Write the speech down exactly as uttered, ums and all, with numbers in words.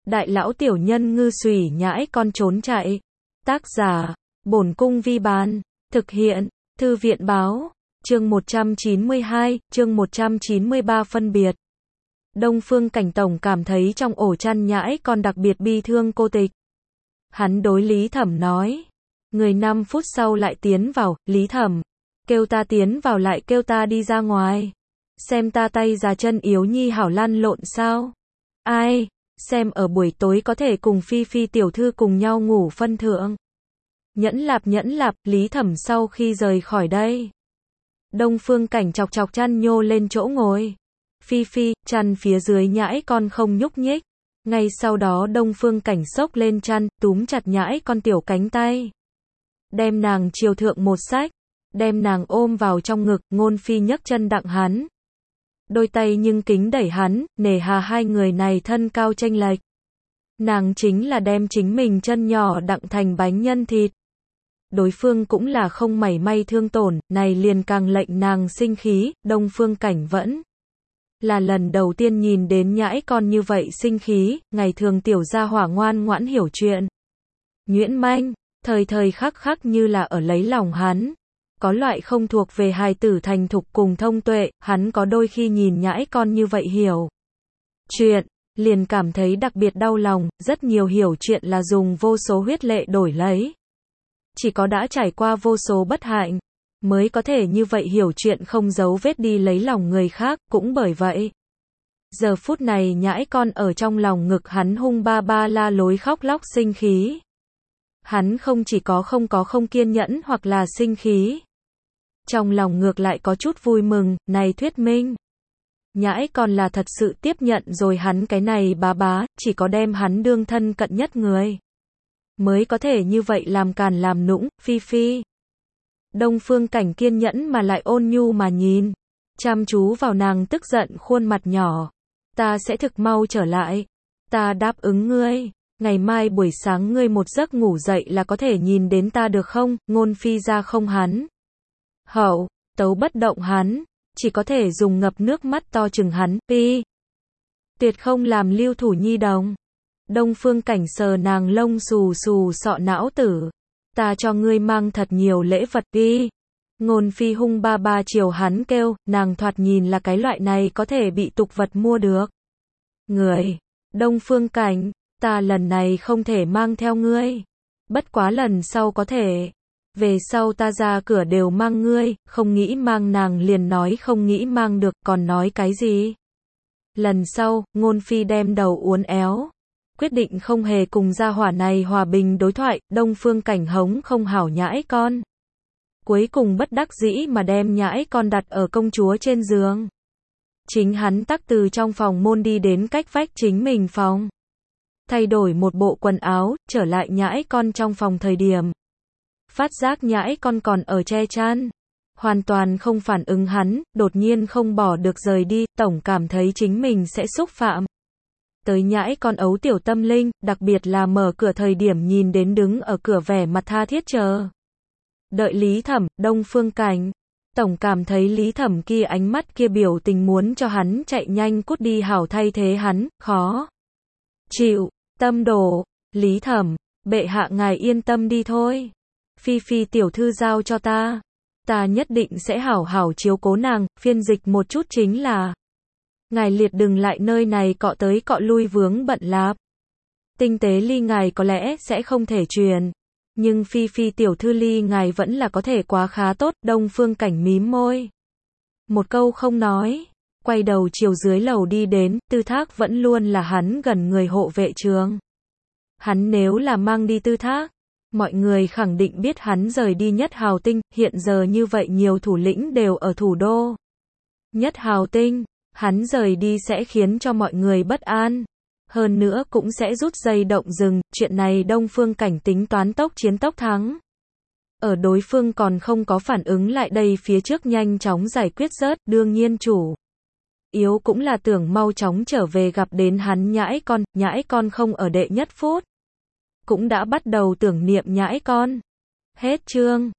Đại lão tiểu nhân ngư xùy nhãi con trốn chạy. Tác giả, Bổn Cung Vi Bán. Thực hiện, Thư viện Báo. Chương một trăm chín mươi hai, chương một trăm chín mươi ba phân biệt. Đông Phương Cảnh tổng cảm thấy trong ổ chăn nhãi con đặc biệt bi thương cô tịch. Hắn đối Lý Thẩm nói. Người năm phút sau lại tiến vào, Lý Thẩm. Kêu ta tiến vào lại kêu ta đi ra ngoài. Xem ta tay già chân yếu nhi hảo lăn lộn sao? Ai? Xem ở buổi tối có thể cùng Phi Phi tiểu thư cùng nhau ngủ phân thượng. Nhẫn lạp nhẫn lạp, Lý Thẩm sau khi rời khỏi đây. Đông Phương Cảnh chọc chọc chăn nhô lên chỗ ngồi. Phi Phi, chăn phía dưới nhãi con không nhúc nhích. Ngay sau đó Đông Phương Cảnh xốc lên chăn, túm chặt nhãi con tiểu cánh tay. Đem nàng chiều thượng một sách. Đem nàng ôm vào trong ngực, Ngôn Phi nhấc chân đặng hắn. Đôi tay nhưng kính đẩy hắn, nề hà hai người này thân cao chênh lệch. Nàng chính là đem chính mình chân nhỏ đặng thành bánh nhân thịt. Đối phương cũng là không mảy may thương tổn, này liền càng lệnh nàng sinh khí. Đông Phương Cảnh vẫn là lần đầu tiên nhìn đến nhãi con như vậy sinh khí, ngày thường tiểu gia hỏa ngoan ngoãn hiểu chuyện. Nhuyễn manh, thời thời khắc khắc như là ở lấy lòng hắn. Có loại không thuộc về hài tử thành thục cùng thông tuệ, hắn có đôi khi nhìn nhãi con như vậy hiểu chuyện, liền cảm thấy đặc biệt đau lòng, rất nhiều hiểu chuyện là dùng vô số huyết lệ đổi lấy. Chỉ có đã trải qua vô số bất hạnh, mới có thể như vậy hiểu chuyện không giấu vết đi lấy lòng người khác, cũng bởi vậy. Giờ phút này nhãi con ở trong lòng ngực hắn hung ba ba la lối khóc lóc sinh khí. Hắn không chỉ có không có không kiên nhẫn hoặc là sinh khí. Trong lòng ngược lại có chút vui mừng, này thuyết minh. Nhãi còn là thật sự tiếp nhận rồi hắn cái này bá bá, chỉ có đem hắn đương thân cận nhất người. Mới có thể như vậy làm càn làm nũng, Phi Phi. Đông Phương Cảnh kiên nhẫn mà lại ôn nhu mà nhìn. Chăm chú vào nàng tức giận khuôn mặt nhỏ. Ta sẽ thực mau trở lại. Ta đáp ứng ngươi. Ngày mai buổi sáng ngươi một giấc ngủ dậy là có thể nhìn đến ta được không? Ngôn Phi ra không hắn. Hậu, tấu bất động hắn, chỉ có thể dùng ngập nước mắt to chừng hắn, Pi. Tuyệt không làm lưu thủ nhi đồng. Đông Phương Cảnh sờ nàng lông xù xù sọ não tử. Ta cho ngươi mang thật nhiều lễ vật đi. Ngôn Phi hung ba ba chiều hắn kêu, nàng thoạt nhìn là cái loại này có thể bị tục vật mua được. Người, Đông Phương Cảnh, ta lần này không thể mang theo ngươi. Bất quá lần sau có thể. Về sau ta ra cửa đều mang ngươi, không nghĩ mang nàng liền nói không nghĩ mang được, còn nói cái gì? Lần sau, Ngôn Phi đem đầu uốn éo. Quyết định không hề cùng gia hỏa này hòa bình đối thoại, Đông Phương Cảnh hống không hảo nhãi con. Cuối cùng bất đắc dĩ mà đem nhãi con đặt ở công chúa trên giường. Chính hắn tắc từ trong phòng môn đi đến cách vách chính mình phòng. Thay đổi một bộ quần áo, trở lại nhãi con trong phòng thời điểm. Phát giác nhãi con còn ở che chăn. Hoàn toàn không phản ứng hắn, đột nhiên không bỏ được rời đi, tổng cảm thấy chính mình sẽ xúc phạm. Tới nhãi con ấu tiểu tâm linh, đặc biệt là mở cửa thời điểm nhìn đến đứng ở cửa vẻ mặt tha thiết chờ. Đợi Lý Thẩm, Đông Phương Cảnh. Tổng cảm thấy Lý Thẩm kia ánh mắt kia biểu tình muốn cho hắn chạy nhanh cút đi hảo thay thế hắn, khó. Chịu, tâm đổ, Lý Thẩm, bệ hạ ngài yên tâm đi thôi. Phi Phi tiểu thư giao cho ta. Ta nhất định sẽ hảo hảo chiếu cố nàng, phiên dịch một chút chính là. Ngài liệt đừng lại nơi này cọ tới cọ lui vướng bận lạp. Tinh tế ly ngài có lẽ sẽ không thể truyền. Nhưng Phi Phi tiểu thư ly ngài vẫn là có thể quá khá tốt, Đông Phương Cảnh mím môi. Một câu không nói. Quay đầu chiều dưới lầu đi đến, Tư Thác vẫn luôn là hắn gần người hộ vệ trường. Hắn nếu là mang đi Tư Thác. Mọi người khẳng định biết hắn rời đi Nhất Hào Tinh, hiện giờ như vậy nhiều thủ lĩnh đều ở thủ đô. Nhất Hào Tinh, hắn rời đi sẽ khiến cho mọi người bất an. Hơn nữa cũng sẽ rút dây động rừng, chuyện này Đông Phương Cảnh tính toán tốc chiến tốc thắng. Ở đối phương còn không có phản ứng lại đây phía trước nhanh chóng giải quyết rớt, đương nhiên chủ. Yếu cũng là tưởng mau chóng trở về gặp đến hắn nhãi con, nhãi con không ở đệ nhất phút. Cũng đã bắt đầu tưởng niệm nhãi con. Hết chương.